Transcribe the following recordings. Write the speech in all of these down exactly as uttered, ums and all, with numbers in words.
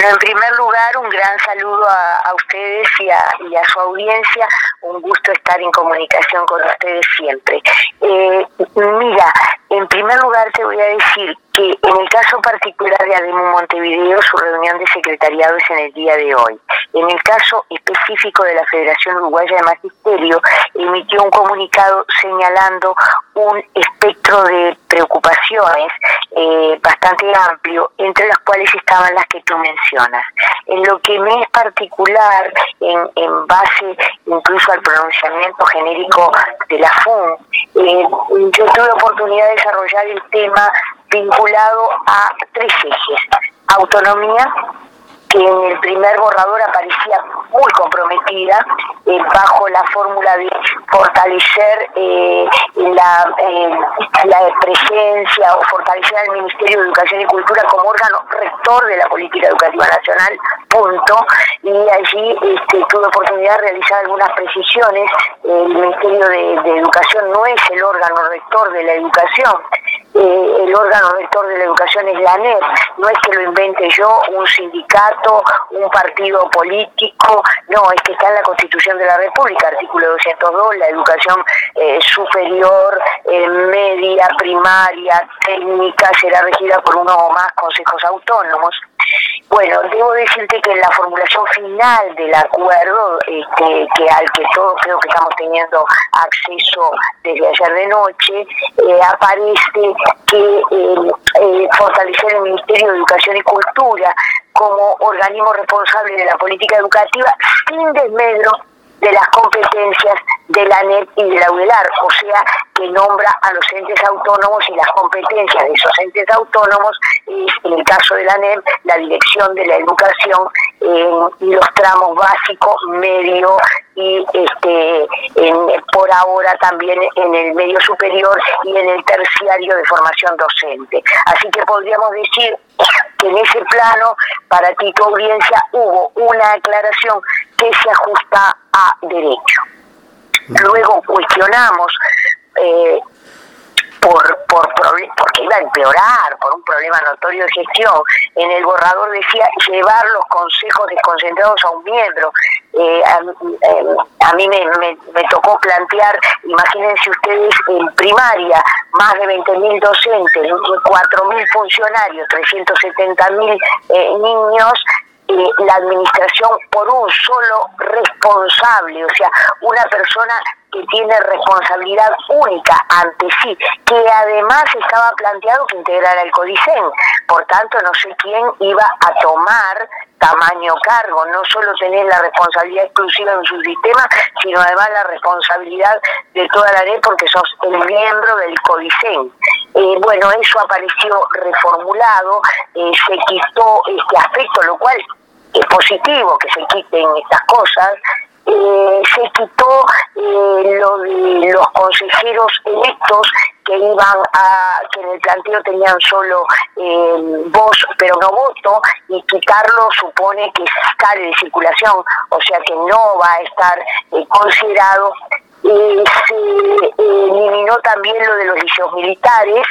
Bueno, en primer lugar, un gran saludo a, a ustedes y a, y a su audiencia. Un gusto estar en comunicación con ustedes siempre. Eh, mira, en primer lugar te voy a decir que en el caso particular de ADEMU Montevideo, su reunión de secretariado es en el día de hoy. En el caso específico de la Federación Uruguaya de Magisterio, emitió un comunicado señalando un espectro de preocupaciones eh, bastante amplio, entre las cuales estaban las que tú mencionas. En lo que me es particular, en, en base incluso al pronunciamiento genérico de la F U N, eh, yo tuve oportunidad de desarrollar el tema vinculado a tres ejes. Autonomía, que en el primer borrador aparecía muy comprometida eh, bajo la fórmula de fortalecer eh, la, eh, la presencia o fortalecer al Ministerio de Educación y Cultura como órgano rector de la política educativa nacional, punto. Y allí este, tuve oportunidad de realizar algunas precisiones. El Ministerio de, de Educación no es el órgano rector de la educación. Eh, el órgano rector de la educación es la ANEP, no es que lo invente yo, un sindicato, un partido político, no, es que está en la Constitución de la República, artículo doscientos dos, la educación eh, superior, eh, media, primaria, técnica, será regida por uno o más consejos autónomos. Bueno, debo decirte que en la formulación final del acuerdo, este, que al que todos creo que estamos teniendo acceso desde ayer de noche, eh, aparece que eh, eh, fortalecer el Ministerio de Educación y Cultura como organismo responsable de la política educativa sin desmedro de las competencias de la ANEP y de la UDELAR, o sea, que nombra a los entes autónomos y las competencias de esos entes autónomos es, en el caso de la ANEP, la dirección de la educación en los tramos básico, medio y este en, por ahora también en el medio superior y en el terciario de formación docente. Así que podríamos decir que en ese plano, para ti, tu audiencia, hubo una aclaración que se ajusta a derecho. Luego cuestionamos eh, por, por porque iba a empeorar, por un problema notorio de gestión. En el borrador decía llevar los consejos desconcentrados a un miembro. Eh, a, eh, a mí me, me, me tocó plantear, imagínense ustedes, en primaria, más de veinte mil docentes, cuatro mil funcionarios, trescientos setenta mil eh, niños, eh, la administración por un solo responsable, o sea, una persona que tiene responsabilidad única ante sí, que además estaba planteado que integrara el CODICEN. Por tanto, no sé quién iba a tomar tamaño cargo, no solo tener la responsabilidad exclusiva en su sistema, sino además la responsabilidad de toda la ley porque sos el miembro del CODICEN. Eh, bueno, eso apareció reformulado, eh, se quitó este aspecto, lo cual es positivo que se quiten estas cosas. Eh, se quitó eh, lo de los consejeros electos que iban a, que en el planteo tenían solo eh, voz pero no voto, y quitarlo supone que sale de circulación, o sea que no va a estar eh, considerado. Eh, se eh, eliminó también lo de los liceos militares.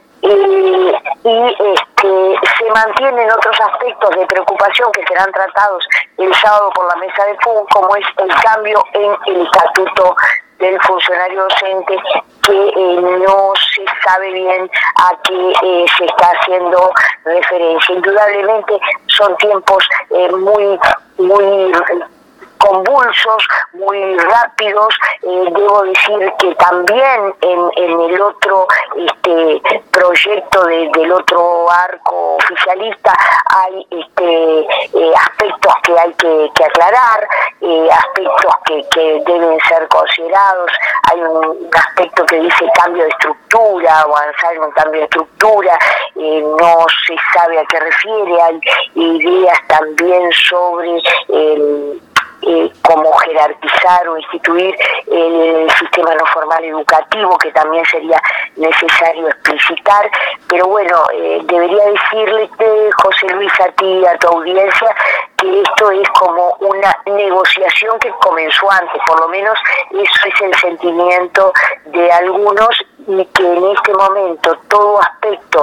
Eh, y este, se mantienen otros aspectos de preocupación que serán tratados el sábado por la mesa de F U N, como es el cambio en el estatuto del funcionario docente, que eh, no se sabe bien a qué eh, se está haciendo referencia. Indudablemente son tiempos eh, muy muy convulsos, muy rápidos. Eh, debo decir que también en, en el otro este proyecto de, del otro arco oficialista hay este eh, aspectos que hay que, que aclarar, eh, aspectos que, que deben ser considerados. Hay un, un aspecto que dice cambio de estructura, avanzar en un cambio de estructura, eh, no se sabe a qué refiere. Hay ideas también sobre el Eh, como jerarquizar o instituir el sistema no formal educativo, que también sería necesario explicitar. Pero bueno, eh, debería decirle, José Luis, a ti, a tu audiencia, que esto es como una negociación que comenzó antes, por lo menos eso es el sentimiento de algunos, y que en este momento todo aspecto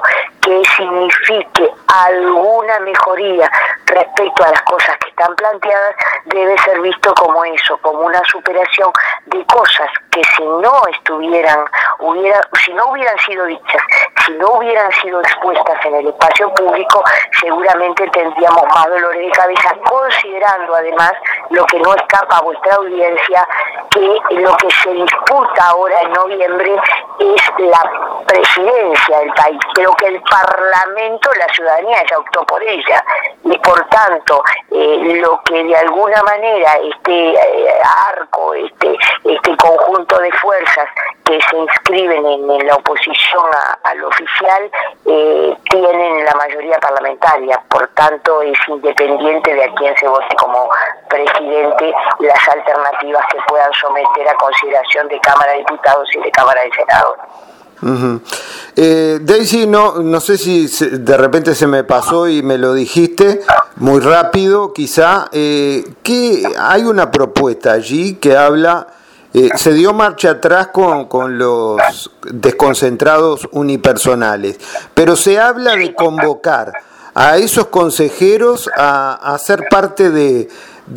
que signifique alguna mejoría respecto a las cosas que están planteadas, debe ser visto como eso, como una superación de cosas que si no estuvieran, hubiera, si no hubieran sido dichas, si no hubieran sido expuestas en el espacio público, seguramente tendríamos más dolores de cabeza, considerando además lo que no escapa a vuestra audiencia, que lo que se disputa ahora en noviembre es la presidencia del país, pero que el Parlamento, la ciudadanía ya optó por ella, y por tanto eh, lo que de alguna manera este eh, arco, este, este conjunto de fuerzas que se inscriben en, en la oposición a, al oficial eh, tienen la mayoría parlamentaria, por tanto es independiente de a quién se vote como presidente las alternativas que puedan someter a consideración de Cámara de Diputados y de Cámara de Senadores. Uh-huh. eh, Daisy, no, no sé si se, de repente se me pasó y me lo dijiste muy rápido, quizá, eh, que hay una propuesta allí que habla, eh, se dio marcha atrás con, con los desconcentrados unipersonales, pero se habla de convocar a esos consejeros a, a ser parte de,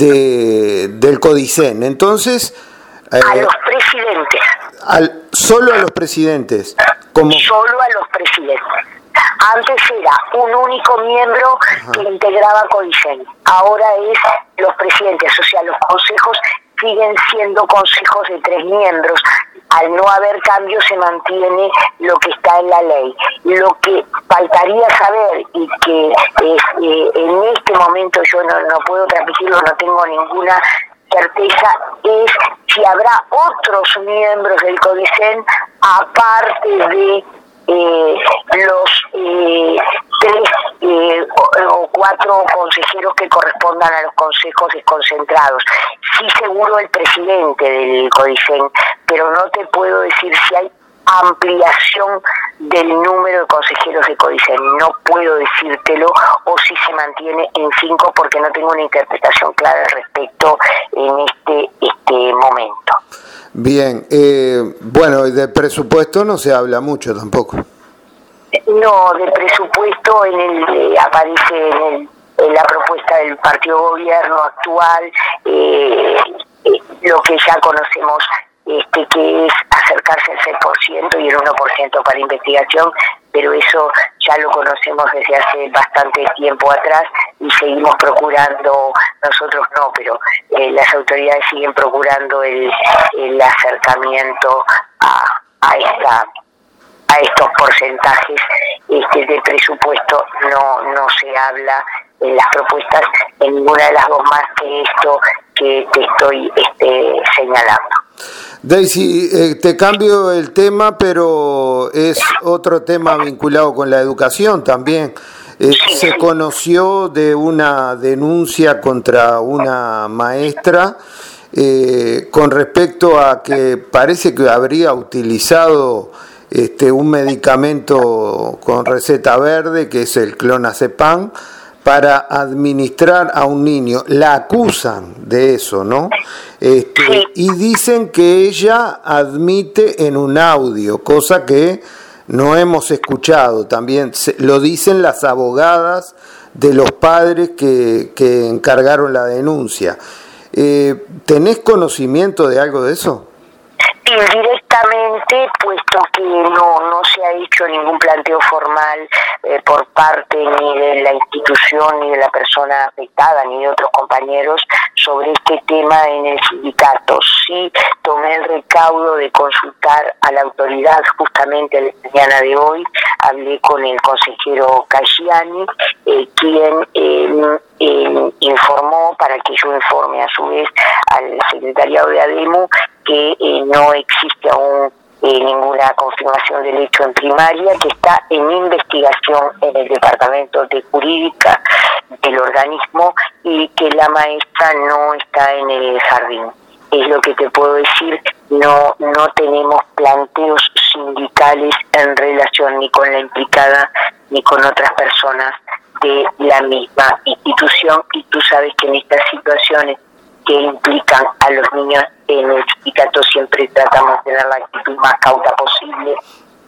de del CODICEN. Entonces, eh, a los presidentes. Al, solo a los presidentes. Como... Solo a los presidentes. Antes era un único miembro Ajá. que integraba CODICEN. Ahora es los presidentes, o sea, los consejos siguen siendo consejos de tres miembros. Al no haber cambio se mantiene lo que está en la ley. Lo que faltaría saber y que es, eh, en este momento yo no, no puedo transmitirlo, no tengo ninguna certeza, es si habrá otros miembros del CODICEN aparte de eh, los eh, tres eh, o, o cuatro consejeros que correspondan a los consejos desconcentrados. Sí, seguro el presidente del CODICEN, pero no te puedo decir si hay ampliación del número de consejeros de CODICEN. No puedo decírtelo, o si se mantiene en cinco, porque no tengo una interpretación clara respecto en este este momento. Bien, eh, bueno, de presupuesto no se habla mucho tampoco. No, de presupuesto en el eh, aparece en, el, en la propuesta del partido gobierno actual eh, eh, lo que ya conocemos, este que es acercarse al seis por ciento y el uno por ciento para investigación, pero eso ya lo conocemos desde hace bastante tiempo atrás y seguimos procurando, nosotros no, pero eh, las autoridades siguen procurando el, el acercamiento a, a esta a estos porcentajes este, de presupuesto. No no se habla en las propuestas en ninguna de las dos más que esto que te estoy este, señalando. Daisy, eh, te cambio el tema, pero es otro tema vinculado con la educación también. Eh, sí, se sí. conoció de una denuncia contra una maestra eh, con respecto a que parece que habría utilizado este, un medicamento con receta verde, que es el clonazepam, para administrar a un niño. La acusan de eso, ¿no? Este, sí. Y dicen que ella admite en un audio, cosa que no hemos escuchado. También se, lo dicen las abogadas de los padres que, que encargaron la denuncia. Eh, ¿Tenés conocimiento de algo de eso? Indirectamente, puesto que no no se ha hecho ningún planteo formal eh, por parte ni de la institución, ni de la persona afectada, ni de otros compañeros sobre este tema en el sindicato. Sí tomé el recaudo de consultar a la autoridad justamente la mañana de hoy, hablé con el consejero Caggiani, eh, quien eh, eh, informó, para que yo informe a su vez al secretariado de ADEMU, que eh, no existe aún eh, ninguna confirmación del hecho en primaria, que está en investigación en el departamento de jurídica del organismo y que la maestra no está en el jardín. Es lo que te puedo decir. No no tenemos planteos sindicales en relación ni con la implicada ni con otras personas de la misma institución, y tú sabes que en estas situaciones que implican a los niños en el sindicato siempre tratamos de tener la actitud más cauta posible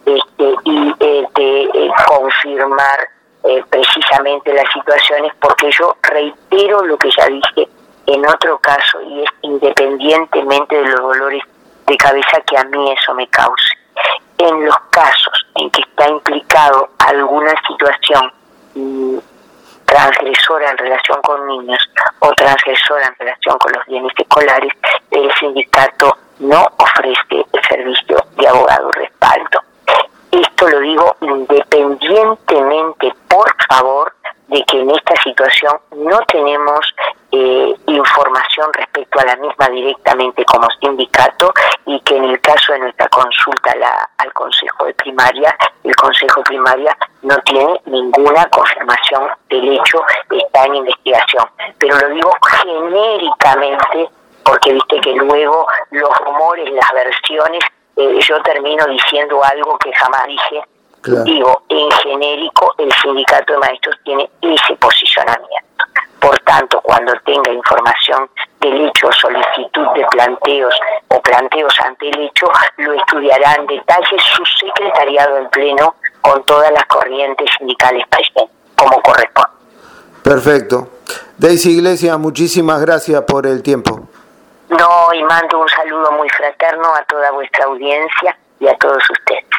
este, y eh, de eh, confirmar eh, precisamente las situaciones, porque yo reitero lo que ya dije en otro caso, y es independientemente de los dolores de cabeza que a mí eso me cause. En los casos en que está implicado alguna situación mmm, transgresora en relación con niños o transgresora en relación con los bienes escolares, el sindicato no ofrece el servicio de abogado respaldo. Esto lo digo independientemente, por favor, de que en esta situación no tenemos eh, información respecto a la misma directamente como sindicato, y que en el caso de nuestra consulta la, al Consejo de Primaria, el Consejo de Primaria no tiene ninguna confirmación del hecho, está en investigación. Pero lo digo genéricamente porque viste que luego los rumores, las versiones, eh, yo termino diciendo algo que jamás dije. Claro. Digo, en genérico, el sindicato de maestros tiene ese posicionamiento. Por tanto, cuando tenga información del hecho, solicitud de planteos o planteos ante el hecho, lo estudiará en detalle su secretariado en pleno con todas las corrientes sindicales presentes, como corresponde. Perfecto. Daisy Iglesias, muchísimas gracias por el tiempo. No, y mando un saludo muy fraterno a toda vuestra audiencia y a todos ustedes.